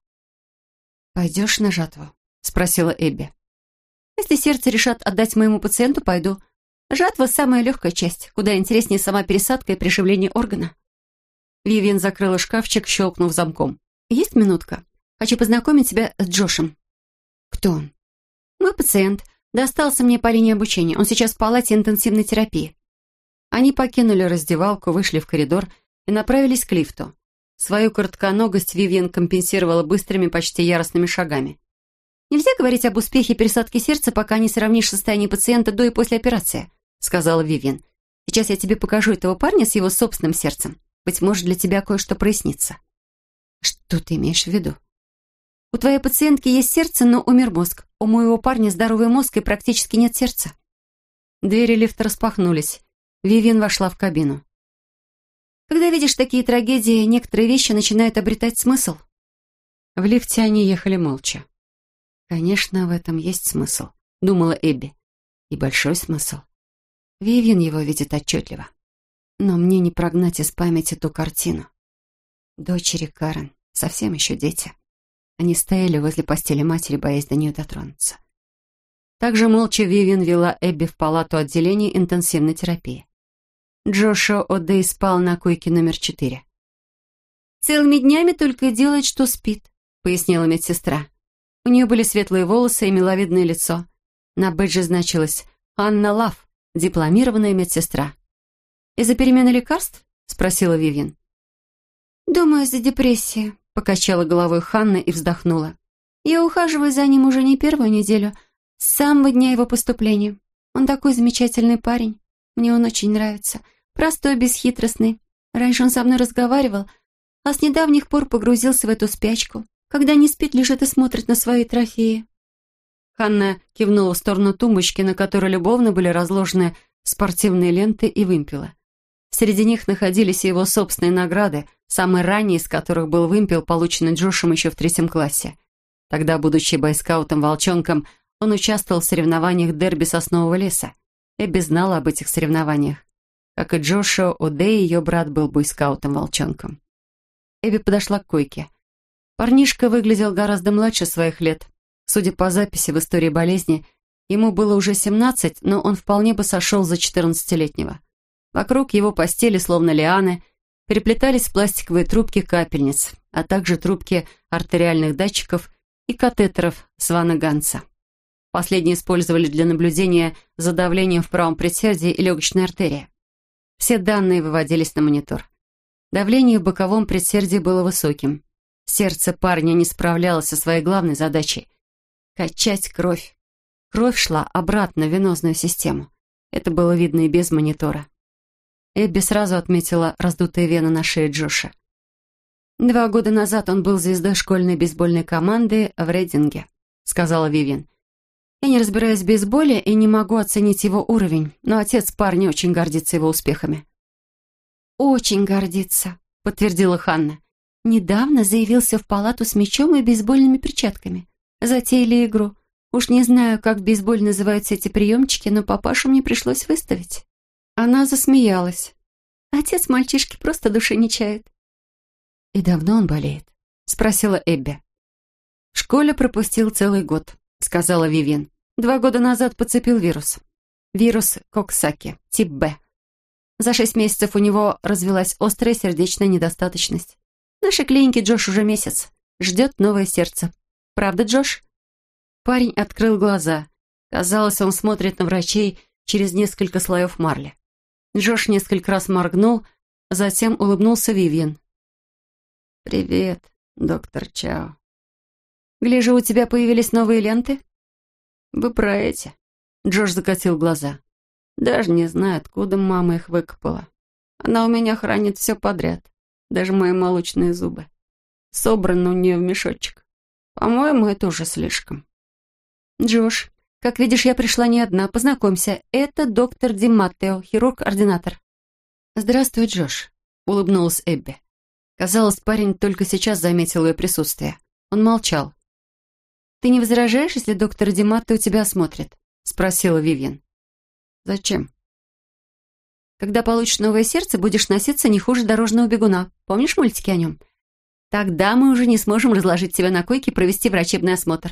«Пойдешь на жатву?» — спросила Эбби. «Если сердце решат отдать моему пациенту, пойду. Жатва — самая легкая часть, куда интереснее сама пересадка и пришивление органа». Вивьен закрыла шкафчик, щелкнув замком. «Есть минутка? Хочу познакомить тебя с Джошем». «Кто он?» «Мой пациент. Достался мне по линии обучения. Он сейчас в палате интенсивной терапии». Они покинули раздевалку, вышли в коридор и направились к лифту. Свою коротконогость Вивьен компенсировала быстрыми, почти яростными шагами. «Нельзя говорить об успехе пересадки сердца, пока не сравнишь состояние пациента до и после операции», — сказала Вивьен. «Сейчас я тебе покажу этого парня с его собственным сердцем. Быть может, для тебя кое-что прояснится». «Что ты имеешь в виду?» «У твоей пациентки есть сердце, но умер мозг. У моего парня здоровый мозг и практически нет сердца». Двери лифта распахнулись. Вивьен вошла в кабину. «Когда видишь такие трагедии, некоторые вещи начинают обретать смысл». В лифте они ехали молча. «Конечно, в этом есть смысл», — думала Эбби. «И большой смысл. Вивьен его видит отчетливо. Но мне не прогнать из памяти ту картину. Дочери Карен, совсем еще дети. Они стояли возле постели матери, боясь до нее дотронуться». Также молча Вивьен вела Эбби в палату отделения интенсивной терапии. Джошуа О'Дей спал на койке номер четыре. «Целыми днями только и делает, что спит», — пояснила медсестра. У нее были светлые волосы и миловидное лицо. На бэдже значилось «Анна Лав, дипломированная медсестра». «Из-за перемены лекарств?» — спросила Вивьен. «Думаю, из-за депрессии», — покачала головой Ханна и вздохнула. «Я ухаживаю за ним уже не первую неделю, с самого дня его поступления. Он такой замечательный парень. Мне он очень нравится. Простой, бесхитростный. Раньше он со мной разговаривал, а с недавних пор погрузился в эту спячку. Когда не спит, лежит и смотрит на свои трофеи». Ханна кивнула в сторону тумбочки, на которой любовно были разложены спортивные ленты и вымпелы. Среди них находились и его собственные награды, самый ранний из которых был вымпел, полученный Джошем еще в третьем классе. Тогда, будучи бойскаутом-волчонком, он участвовал в соревнованиях дерби Соснового леса. Эбби знала об этих соревнованиях. Как и Джошуа, Одей, ее брат, был бойскаутом-волчонком. Эбби подошла к койке. Парнишка выглядел гораздо младше своих лет. Судя по записи в истории болезни, ему было уже семнадцать, но он вполне бы сошел за четырнадцатилетнего. Вокруг его постели, словно лианы, переплетались пластиковые трубки капельниц, а также трубки артериальных датчиков и катетеров Свана Ганса. Последние использовали для наблюдения за давлением в правом предсердии и легочной артерии. Все данные выводились на монитор. Давление в боковом предсердии было высоким. Сердце парня не справлялось со своей главной задачей — качать кровь. Кровь шла обратно в венозную систему. Это было видно и без монитора. Эбби сразу отметила раздутые вены на шее Джоша. «Два года назад он был звездой школьной бейсбольной команды в Рейдинге», — сказала Вивиан. «Я не разбираюсь в бейсболе и не могу оценить его уровень, но отец парня очень гордится его успехами». «Очень гордится», — подтвердила Ханна. «Недавно заявился в палату с мячом и бейсбольными перчатками. Затеяли игру. Уж не знаю, как в бейсболе называются эти приемчики, но папашу мне пришлось выставить». Она засмеялась. «Отец мальчишки просто души не чает». «И давно он болеет?» — спросила Эбби. «В школе пропустил целый год», — сказала Вивиан. «Два года назад подцепил вирус. Вирус Коксаки, тип Б. За шесть месяцев у него развилась острая сердечная недостаточность. В нашей клинике Джош уже месяц. Ждет новое сердце. Правда, Джош?» Парень открыл глаза. Казалось, он смотрит на врачей через несколько слоев марли. Джош несколько раз моргнул, затем улыбнулся Вивиан. «Привет, доктор Чао. Гляжу, у тебя появились новые ленты?» «Вы про эти?» Джош закатил глаза. «Даже не знаю, откуда мама их выкопала. Она у меня хранит все подряд, даже мои молочные зубы. Собраны у нее в мешочек. По-моему, это уже слишком». «Джош, как видишь, я пришла не одна. Познакомься, это доктор Ди Маттео, хирург-ординатор». «Здравствуй, Джош», — улыбнулась Эбби. Казалось, парень только сейчас заметил ее присутствие. Он молчал. «Ты не возражаешь, если доктор Ди Маттео тебя осмотрит?» — спросила Вивиан. «Зачем?» «Когда получишь новое сердце, будешь носиться не хуже дорожного бегуна. Помнишь мультики о нем? Тогда мы уже не сможем разложить тебя на койке и провести врачебный осмотр».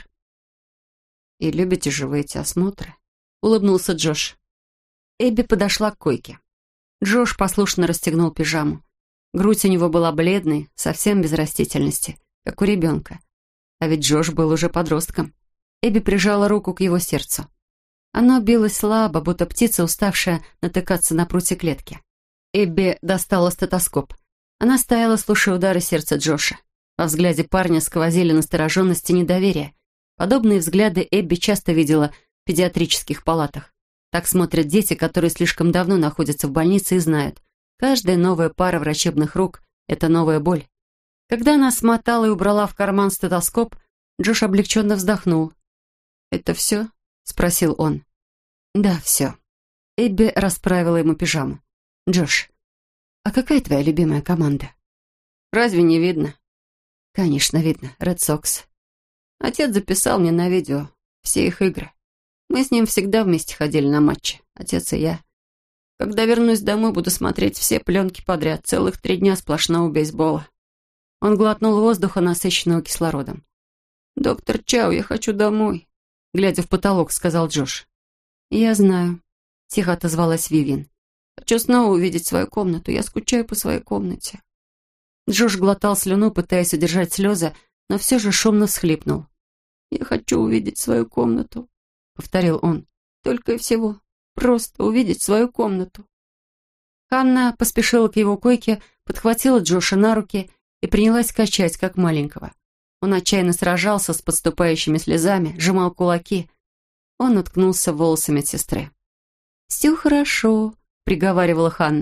«И любите же вы эти осмотры?» — улыбнулся Джош. Эбби подошла к койке. Джош послушно расстегнул пижаму. Грудь у него была бледной, совсем без растительности, как у ребенка. А ведь Джош был уже подростком. Эбби прижала руку к его сердцу. Оно билось слабо, будто птица, уставшая натыкаться на прутья клетки. Эбби достала стетоскоп. Она стояла, слушая удары сердца Джоша. Во взгляде парня сквозили настороженность и недоверие. Подобные взгляды Эбби часто видела в педиатрических палатах. Так смотрят дети, которые слишком давно находятся в больнице и знают, каждая новая пара врачебных рук — это новая боль. Когда она смотала и убрала в карман стетоскоп, Джош облегченно вздохнул. «Это все?» — спросил он. «Да, все». Эбби расправила ему пижаму. «Джош, а какая твоя любимая команда?» «Разве не видно?» «Конечно, видно. Ред Сокс. Отец записал мне на видео все их игры. Мы с ним всегда вместе ходили на матчи, отец и я. Когда вернусь домой, буду смотреть все пленки подряд, целых три дня сплошного бейсбола». Он глотнул воздуха, насыщенного кислородом. «Доктор Чао, я хочу домой», — глядя в потолок, сказал Джош. «Я знаю», — тихо отозвалась Вивиан. «Хочу снова увидеть свою комнату. Я скучаю по своей комнате». Джош глотал слюну, пытаясь удержать слезы, но все же шумно всхлипнул. «Я хочу увидеть свою комнату», — повторил он. «Только и всего. Просто увидеть свою комнату». Ханна поспешила к его койке, подхватила Джоша на руки и принялась качать, как маленького. Он отчаянно сражался с подступающими слезами, сжимал кулаки. Он уткнулся в волосы медсестры. «Все хорошо», — приговаривала Ханна.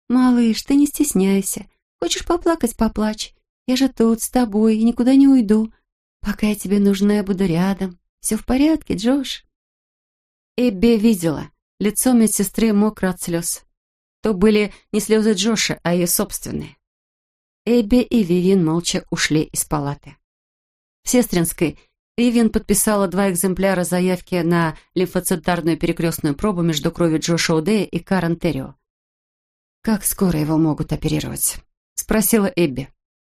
«Малыш, ты не стесняйся. Хочешь поплакать — поплачь. Я же тут с тобой и никуда не уйду. Пока я тебе нужна, я буду рядом. Все в порядке, Джош?» Эбби видела. Лицо медсестры мокро от слез. То были не слезы Джоша, а ее собственные. Эбби и Вивиан молча ушли из палаты. В Сестринской Вивиан подписала два экземпляра заявки на лимфоцитарную перекрестную пробу между кровью Джоша О'Дея и Карен Террио. «Как скоро его могут оперировать?» — спросила Эбби.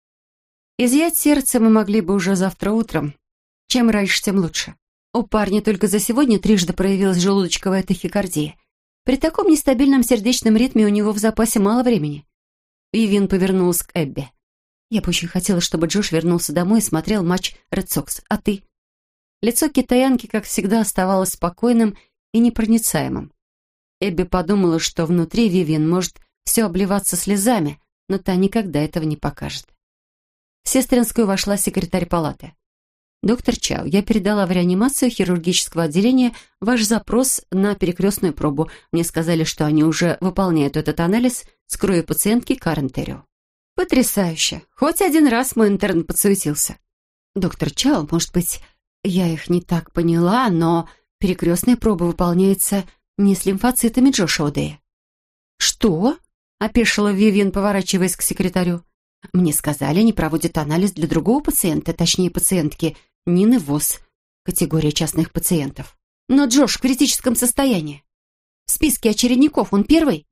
«Изъять сердце мы могли бы уже завтра утром. Чем раньше, тем лучше. У парня только за сегодня трижды проявилась желудочковая тахикардия. При таком нестабильном сердечном ритме у него в запасе мало времени». Вивиан повернулась к Эбби. «Я бы очень хотела, чтобы Джош вернулся домой и смотрел матч Ред Сокс. А ты?» Лицо китаянки, как всегда, оставалось спокойным и непроницаемым. Эбби подумала, что внутри Вивиан может все обливаться слезами, но та никогда этого не покажет. В Сестринскую вошла секретарь палаты. «Доктор Чао, я передала в реанимацию хирургического отделения ваш запрос на перекрестную пробу. Мне сказали, что они уже выполняют этот анализ с кровью пациентки Карен Террио». «Потрясающе! Хоть один раз мой интерн подсуетился». «Доктор Чао, может быть, я их не так поняла, но перекрестная проба выполняется не с лимфоцитами Джоша О'Дея». «Что?» — опешила Вивиан, поворачиваясь к секретарю. «Мне сказали, они проводят анализ для другого пациента, точнее пациентки Нины Восс, категория частных пациентов. Но Джош в критическом состоянии. В списке очередников он первый».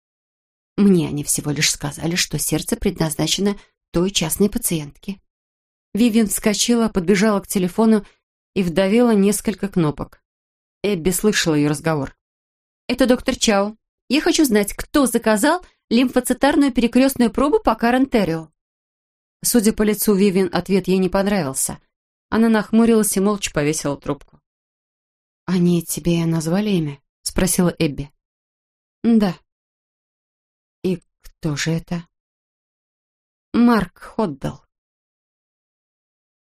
«Мне они всего лишь сказали, что сердце предназначено той частной пациентке». Вивиан вскочила, подбежала к телефону и вдавила несколько кнопок. Эбби слышала ее разговор. «Это доктор Чао. Я хочу знать, кто заказал лимфоцитарную перекрестную пробу по Карен Террио». Судя по лицу Вивиан, ответ ей не понравился. Она нахмурилась и молча повесила трубку. «Они тебе назвали имя?» — спросила Эбби. «Да». «И кто же это?» «Марк Ходдал».